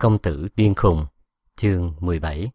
Công tử điên khùng, chương 17.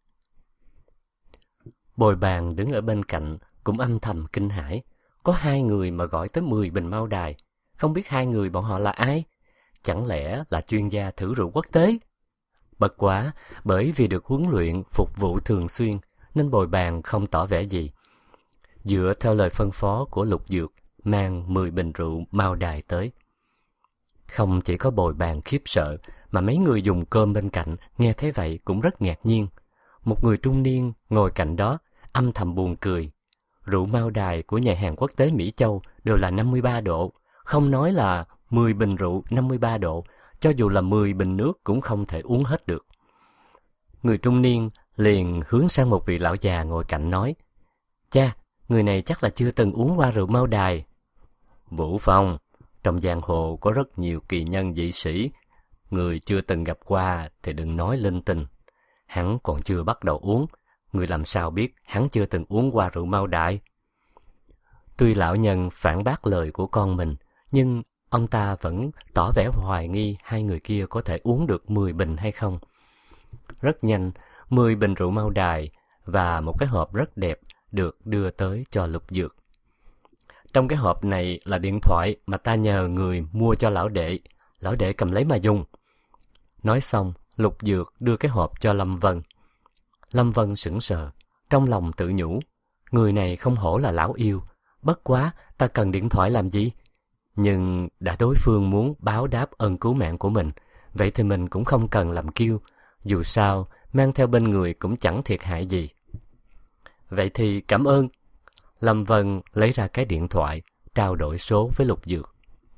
Bồi bàn đứng ở bên cạnh cũng âm thầm kinh hãi. Có 2 người mà gọi tới 10 bình mao đài. Không biết 2 người bọn họ là ai? Chẳng lẽ là chuyên gia thử rượu quốc tế? Bất quá, bởi vì được huấn luyện phục vụ thường xuyên nên bồi bàn không tỏ vẻ gì. Dựa theo lời phân phó của Lục Dược, mang 10 bình rượu mao đài tới. Không chỉ có bồi bàn khiếp sợ, mà mấy người dùng cơm bên cạnh nghe thấy vậy cũng rất ngạc nhiên. Một người trung niên ngồi cạnh đó âm thầm buồn cười. Rượu mao đài của nhà hàng quốc tế Mỹ Châu đều là 53 độ, không nói là 10 bình rượu 53 độ, cho dù là 10 bình nước cũng không thể uống hết được. Người trung niên liền hướng sang một vị lão già ngồi cạnh nói: "Cha, người này chắc là chưa từng uống qua rượu mao đài." "Vũ Phong, trong giang hồ có rất nhiều kỳ nhân dị sĩ, người chưa từng gặp qua thì đừng nói linh tinh. Hắn còn chưa bắt đầu uống, người làm sao biết hắn chưa từng uống qua rượu mao đài?" Tuy lão nhân phản bác lời của con mình, nhưng ông ta vẫn tỏ vẻ hoài nghi 2 người kia có thể uống được 10 bình hay không. Rất nhanh, 10 bình rượu mao đài và một cái hộp rất đẹp được đưa tới cho Lục Dược. Trong cái hộp này là điện thoại mà ta nhờ người mua cho lão đệ cầm lấy mà dùng. Nói xong, Lục Dược đưa cái hộp cho Lâm Vân. Lâm Vân sững sờ, trong lòng tự nhủ, người này không hổ là lão yêu, bất quá ta cần điện thoại làm gì? Nhưng đã đối phương muốn báo đáp ơn cứu mạng của mình, vậy thì mình cũng không cần làm kiêu, dù sao mang theo bên người cũng chẳng thiệt hại gì. Vậy thì cảm ơn. Lâm Vân lấy ra cái điện thoại, trao đổi số với Lục Dược.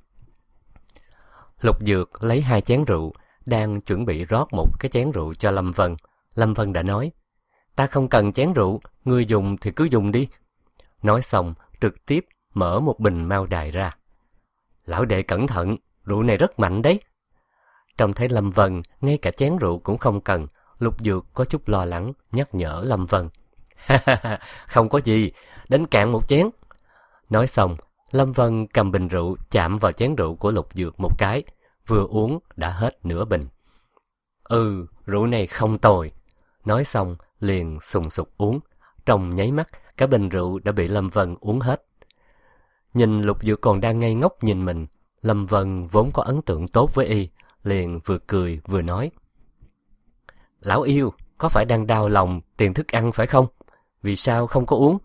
Lục Dược lấy 2 chén rượu, đang chuẩn bị rót một cái chén rượu cho Lâm Vân. Lâm Vân đã nói: "Ta không cần chén rượu, ngươi dùng thì cứ dùng đi." Nói xong, trực tiếp mở một bình mao đài ra. "Lão đệ cẩn thận, rượu này rất mạnh đấy." Trông thấy Lâm Vân ngay cả chén rượu cũng không cần, Lục Dược có chút lo lắng nhắc nhở Lâm Vân: "Không có gì, đến cạn một chén." Nói xong, Lâm Vân cầm bình rượu chạm vào chén rượu của Lục Dược một cái, vừa uống đã hết nửa bình. Rượu này không tồi." Nói xong liền sùng sục uống, trong nháy mắt cả bình rượu đã bị Lâm Vân uống hết. Nhìn Lục Dược còn đang ngây ngốc nhìn mình, Lâm Vân vốn có ấn tượng tốt với y, liền vừa cười vừa nói: "Lão yêu, có phải đang đau lòng tiền thức ăn phải không? Vì sao không có uống?"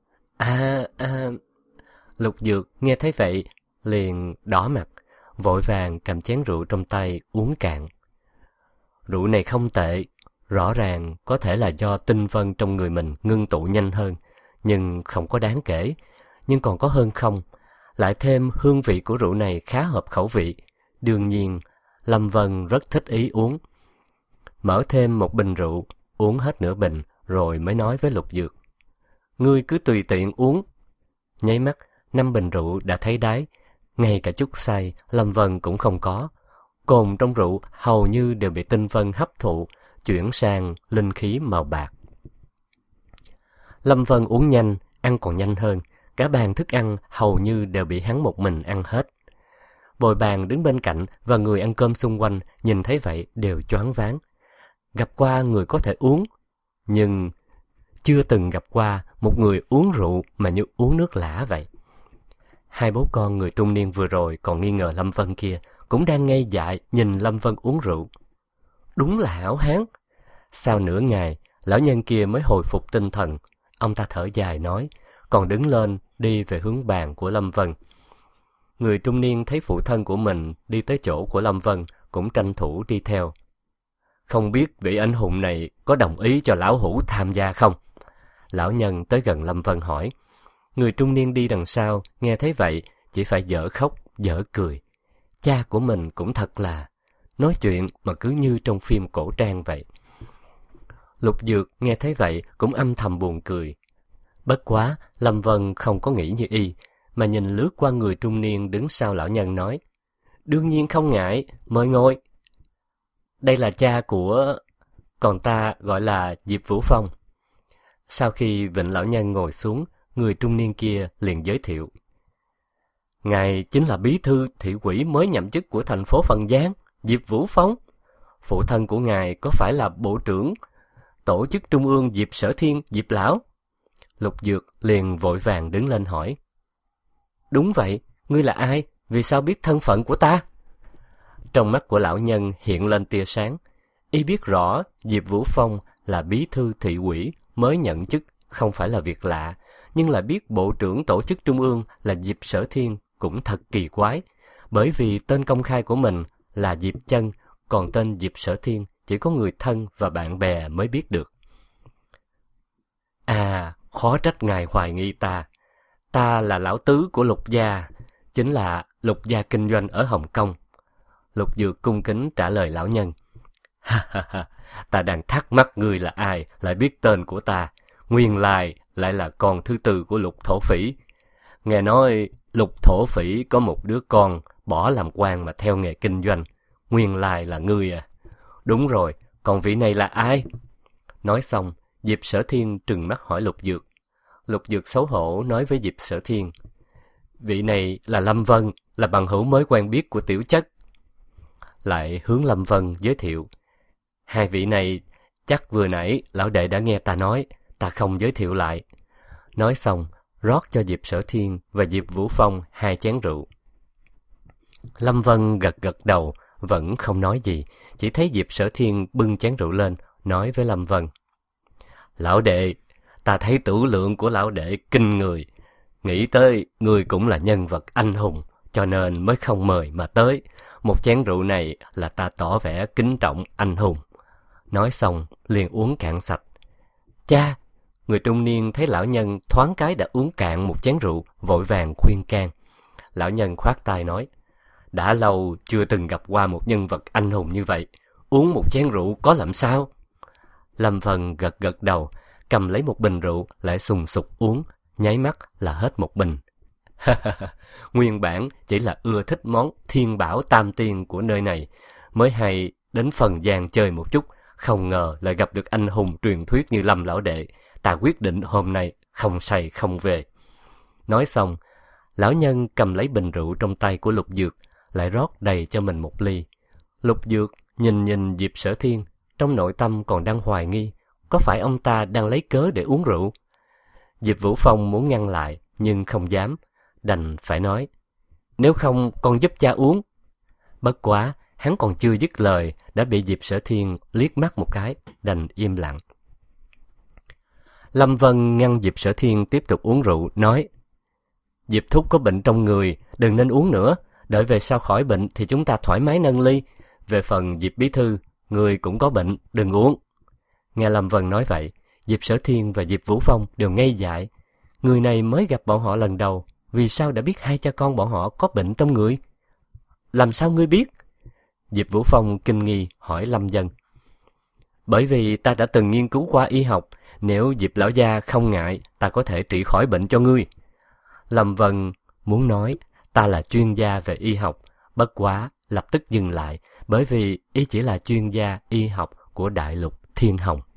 Lục Dược nghe thấy vậy liền đỏ mặt, vội vàng cầm chén rượu trong tay uống cạn. Rượu này không tệ, rõ ràng có thể là do tinh vân trong người mình ngưng tụ nhanh hơn, nhưng không có đáng kể, nhưng còn có hơn không. Lại thêm hương vị của rượu này khá hợp khẩu vị. Đương nhiên, Lâm Vân rất thích ý uống. Mở thêm một bình rượu, uống hết nửa bình, rồi mới nói với Lục Dược: "Ngươi cứ tùy tiện uống." Nháy mắt, 5 bình rượu đã thấy đáy, ngay cả chút say Lâm Vân cũng không có. Cồn trong rượu hầu như đều bị tinh vân hấp thụ, chuyển sang linh khí màu bạc. Lâm Vân uống nhanh, ăn còn nhanh hơn, cả bàn thức ăn hầu như đều bị hắn một mình ăn hết. Bồi bàn đứng bên cạnh và người ăn cơm xung quanh nhìn thấy vậy đều choáng váng. Gặp qua người có thể uống, nhưng chưa từng gặp qua một người uống rượu mà như uống nước lã vậy. 2 bố con người trung niên vừa rồi còn nghi ngờ Lâm Vân kia cũng đang ngây dại nhìn Lâm Vân uống rượu. Đúng là hảo hán. Sau nửa ngày, lão nhân kia mới hồi phục tinh thần. Ông ta thở dài nói, còn đứng lên đi về hướng bàn của Lâm Vân. Người trung niên thấy phụ thân của mình đi tới chỗ của Lâm Vân cũng tranh thủ đi theo. Không biết vị anh hùng này có đồng ý cho lão hủ tham gia không? Lão nhân tới gần Lâm Vân hỏi. Người trung niên đi đằng sau nghe thấy vậy chỉ phải dở khóc dở cười. Cha của mình cũng thật là nói chuyện mà cứ như trong phim cổ trang vậy. Lục Dược nghe thấy vậy cũng âm thầm buồn cười. Bất quá Lâm Vân không có nghĩ như y, mà nhìn lướt qua người trung niên đứng sau lão nhân nói, đương nhiên không ngại, mời ngồi. Đây là cha của... còn ta gọi là Diệp Vũ Phong. Sau khi Vịnh lão nhân ngồi xuống, người trung niên kia liền giới thiệu. Ngài chính là bí thư thị ủy mới nhậm chức của thành phố Phần Giang, Diệp Vũ Phong. phụ thân của ngài có phải là bộ trưởng tổ chức trung ương Diệp Sở Thiên, Diệp lão? Lục Dược liền vội vàng đứng lên hỏi. Đúng vậy, ngươi là ai? Vì sao biết thân phận của ta? Trong mắt của lão nhân hiện lên tia sáng. Y biết rõ Diệp Vũ Phong là bí thư thị ủy mới nhận chức, không phải là việc lạ, nhưng là biết bộ trưởng tổ chức trung ương là Diệp Sở Thiên cũng thật kỳ quái, bởi vì tên công khai của mình là Diệp Chân, còn tên Diệp Sở Thiên chỉ có người thân và bạn bè mới biết được. À, khó trách ngài hoài nghi ta. Ta là lão tứ của Lục gia, chính là Lục gia kinh doanh ở Hồng Kông. Lục Dược cung kính trả lời lão nhân. Ha ha ha, ta đang thắc mắc ngươi là ai, lại biết tên của ta. Nguyên lai lại là con thứ tư của Lục Thổ Phỉ. Nghe nói Lục Thổ Phỉ có một đứa con bỏ làm quan mà theo nghề kinh doanh. Nguyên lai là ngươi à? Đúng rồi, còn vị này là ai? Nói xong, Diệp Sở Thiên trừng mắt hỏi Lục Dược. Lục Dược xấu hổ nói với Diệp Sở Thiên. Vị này là Lâm Vân, là bằng hữu mới quen biết của tiểu chất. Lại hướng Lâm Vân giới thiệu. Hai vị này chắc vừa nãy lão đệ đã nghe ta nói, ta không giới thiệu lại. Nói xong, rót cho Diệp Sở Thiên và Diệp Vũ Phong 2 chén rượu. Lâm Vân gật gật đầu, vẫn không nói gì, chỉ thấy Diệp Sở Thiên bưng chén rượu lên, nói với Lâm Vân. Lão đệ, ta thấy tửu lượng của lão đệ kinh người. Nghĩ tới người cũng là nhân vật anh hùng, cho nên mới không mời mà tới. Một chén rượu này là ta tỏ vẻ kính trọng anh hùng. Nói xong, liền uống cạn sạch. Cha! Người trung niên thấy lão nhân thoáng cái đã uống cạn một chén rượu, vội vàng khuyên can. Lão nhân khoát tay nói, đã lâu chưa từng gặp qua một nhân vật anh hùng như vậy. Uống một chén rượu có làm sao? Lâm Vân gật gật đầu, cầm lấy một bình rượu, lại sùng sục uống, nháy mắt là hết một bình. Nguyên bản chỉ là ưa thích món thiên bảo tam tiên của nơi này, mới hay đến Phần Giang chơi một chút, không ngờ lại gặp được anh hùng truyền thuyết như Lâm lão đệ. Ta quyết định hôm nay không say không về. Nói xong, lão nhân cầm lấy bình rượu trong tay của Lục Dược, lại rót đầy cho mình một ly. Lục Dược nhìn Diệp Sở Thiên, trong nội tâm còn đang hoài nghi, có phải ông ta đang lấy cớ để uống rượu? Diệp Vũ Phong muốn ngăn lại, nhưng không dám, đành phải nói, nếu không con giúp cha uống. Bất quá, hắn còn chưa dứt lời, đã bị Diệp Sở Thiên liếc mắt một cái, đành im lặng. Lâm Vân ngăn Diệp Sở Thiên tiếp tục uống rượu, nói, Diệp thúc có bệnh trong người, đừng nên uống nữa, đợi về sau khỏi bệnh thì chúng ta thoải mái nâng ly. Về phần Diệp bí thư, người cũng có bệnh, đừng uống. Nghe Lâm Vân nói vậy, Diệp Sở Thiên và Diệp Vũ Phong đều ngây dại. Người này mới gặp bọn họ lần đầu, vì sao đã biết hai cha con bọn họ có bệnh trong người? Làm sao ngươi biết? Diệp Vũ Phong kinh nghi hỏi Lâm Vân. Bởi vì ta đã từng nghiên cứu qua y học, nếu Diệp lão gia không ngại, ta có thể trị khỏi bệnh cho ngươi. Lâm Vân muốn nói, ta là chuyên gia về y học, bất quá lập tức dừng lại, bởi vì y chỉ là chuyên gia y học của Đại Lục Thiên Hồng.